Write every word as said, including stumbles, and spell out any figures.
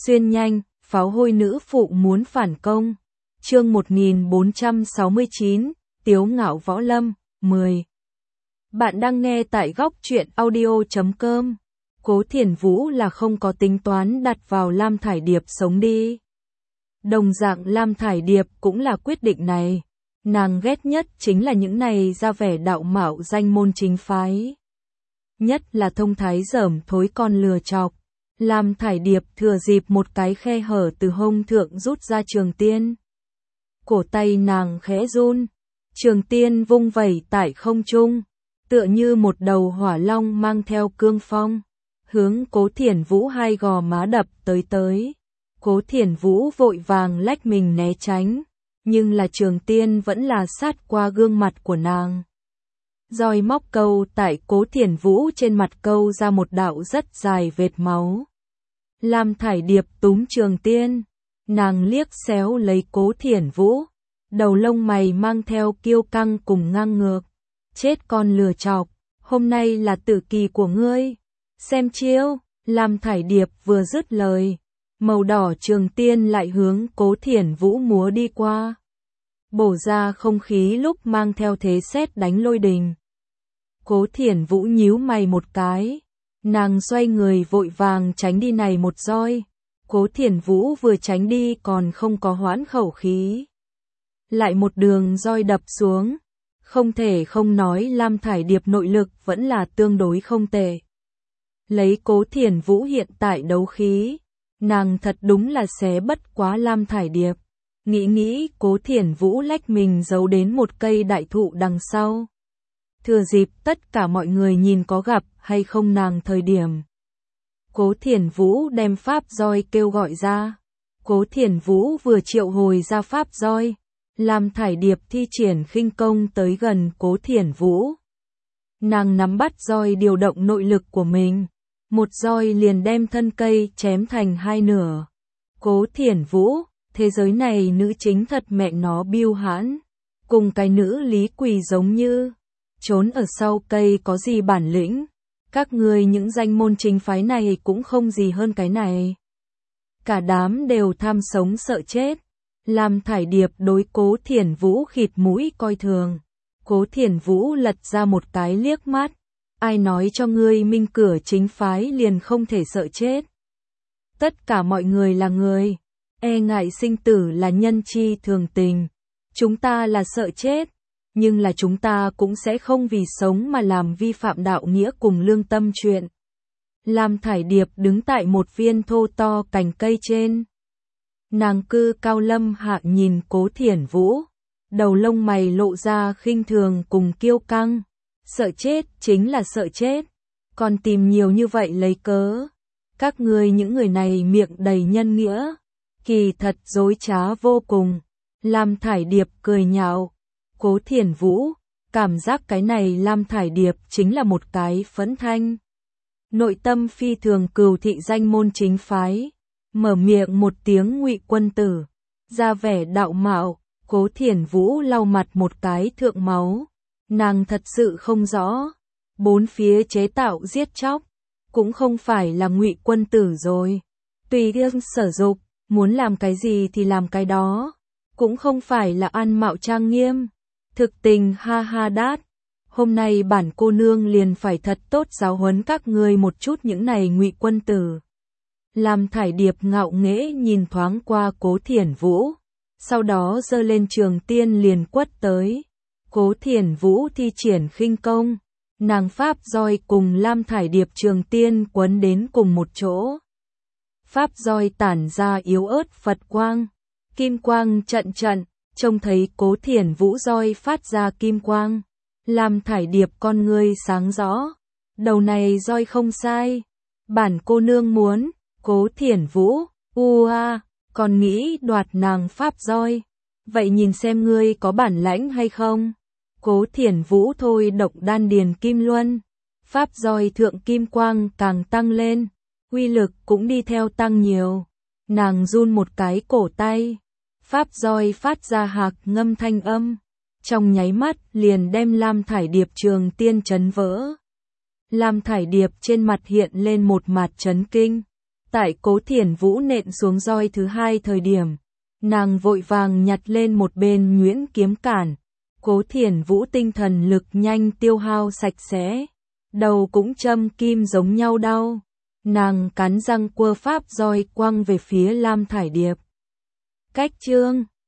Xuyên nhanh, pháo hôi nữ phụ muốn phản công. Chương một nghìn bốn trăm sáu mươi chín, Tiếu ngạo võ lâm, mười. Bạn đang nghe tại góc truyện audio chấm com. Cố Thiển Vũ là không có tính toán đặt vào Lam Thải Điệp sống đi. Đồng dạng Lam Thải Điệp cũng là quyết định này. Nàng ghét nhất chính là những này ra vẻ đạo mạo danh môn chính phái. Nhất là thông thái dởm thối con lừa chọc. Lam Thải Điệp thừa dịp một cái khe hở từ hông thượng rút ra trường tiên. Cổ tay nàng khẽ run, trường tiên vung vẩy tại không trung, tựa như một đầu hỏa long mang theo cương phong, hướng Cố Thiển Vũ hai gò má đập tới tới. Cố Thiển Vũ vội vàng lách mình né tránh, nhưng là trường tiên vẫn là sát qua gương mặt của nàng. Roi móc câu tại Cố Thiển Vũ trên mặt câu ra một đạo rất dài vệt máu. Lam Thải Điệp túm trường tiên, nàng liếc xéo lấy Cố Thiển Vũ, đầu lông mày mang theo kiêu căng cùng ngang ngược. Chết con lừa chọc, hôm nay là tử kỳ của ngươi. Xem chiêu, Lam Thải Điệp vừa dứt lời, màu đỏ trường tiên lại hướng Cố Thiển Vũ múa đi qua. Bổ ra không khí lúc mang theo thế sét đánh lôi đình. Cố Thiển Vũ nhíu mày một cái, nàng xoay người vội vàng tránh đi này một roi. Cố Thiển Vũ vừa tránh đi còn không có hoãn khẩu khí, lại một đường roi đập xuống. Không thể không nói Lam Thải Điệp nội lực vẫn là tương đối không tệ. Lấy Cố Thiển Vũ hiện tại đấu khí, nàng thật đúng là xé bất quá Lam Thải Điệp. Nghĩ nghĩ Cố Thiển Vũ lách mình giấu đến một cây đại thụ đằng sau. Thừa dịp tất cả mọi người nhìn có gặp hay không nàng thời điểm. Cố Thiển Vũ đem pháp roi kêu gọi ra. Cố Thiển Vũ vừa triệu hồi ra pháp roi. Lam Thải Điệp thi triển khinh công tới gần Cố Thiển Vũ. Nàng nắm bắt roi điều động nội lực của mình. Một roi liền đem thân cây chém thành hai nửa. Cố Thiển Vũ, thế giới này nữ chính thật mẹ nó biêu hãn. Cùng cái nữ Lý Quỳ giống như. Trốn ở sau cây có gì bản lĩnh. Các ngươi những danh môn chính phái này cũng không gì hơn cái này. Cả đám đều tham sống sợ chết. Lam Thải Điệp đối Cố Thiển Vũ khịt mũi coi thường. Cố Thiển Vũ lật ra một cái liếc mắt. Ai nói cho ngươi minh cửa chính phái liền không thể sợ chết. Tất cả mọi người là người. E ngại sinh tử là nhân chi thường tình. Chúng ta là sợ chết. Nhưng là chúng ta cũng sẽ không vì sống mà làm vi phạm đạo nghĩa cùng lương tâm chuyện. Lam Thải Điệp đứng tại một viên thô to cành cây trên. Nàng cư cao lâm hạ nhìn Cố Thiển Vũ. Đầu lông mày lộ ra khinh thường cùng kiêu căng. Sợ chết chính là sợ chết. Còn tìm nhiều như vậy lấy cớ. Các ngươi những người này miệng đầy nhân nghĩa. Kỳ thật dối trá vô cùng. Lam Thải Điệp cười nhạo. Cố Thiển Vũ, cảm giác cái này Lam Thải Điệp chính là một cái phẫn thanh. Nội tâm phi thường cừu thị danh môn chính phái. Mở miệng một tiếng Ngụy quân tử. Ra vẻ đạo mạo, Cố Thiển Vũ lau mặt một cái thượng máu. Nàng thật sự không rõ. Bốn phía chế tạo giết chóc. Cũng không phải là Ngụy quân tử rồi. Tùy riêng sở dục, muốn làm cái gì thì làm cái đó. Cũng không phải là ăn mạo trang nghiêm. Thực tình ha ha đát. Hôm nay bản cô nương liền phải thật tốt giáo huấn các ngươi một chút những này Ngụy quân tử. Lam Thải Điệp ngạo nghễ nhìn thoáng qua Cố Thiển Vũ. Sau đó giơ lên trường tiên liền quất tới. Cố Thiển Vũ thi triển khinh công. Nàng pháp roi cùng Lam Thải Điệp trường tiên quấn đến cùng một chỗ. Pháp roi tản ra yếu ớt Phật quang. Kim quang trận trận. Trông thấy Cố Thiển Vũ roi phát ra kim quang. Lam Thải Điệp con ngươi sáng rõ. Đầu này roi không sai. Bản cô nương muốn. Cố Thiển Vũ, u a, còn nghĩ đoạt nàng pháp roi. Vậy nhìn xem ngươi có bản lãnh hay không. Cố Thiển Vũ thôi động đan điền kim luân. Pháp roi thượng kim quang càng tăng lên. Uy lực cũng đi theo tăng nhiều. Nàng run một cái cổ tay. Pháp roi phát ra hạc ngâm thanh âm. Trong nháy mắt liền đem Lam Thải Điệp trường tiên chấn vỡ. Lam Thải Điệp trên mặt hiện lên một mặt chấn kinh. Tại Cố Thiển Vũ nện xuống roi thứ hai thời điểm, nàng vội vàng nhặt lên một bên nhuyễn kiếm cản. Cố Thiển Vũ tinh thần lực nhanh tiêu hao sạch sẽ, đầu cũng châm kim giống nhau đau. Nàng cắn răng quơ pháp roi quăng về phía Lam Thải Điệp. Cách chương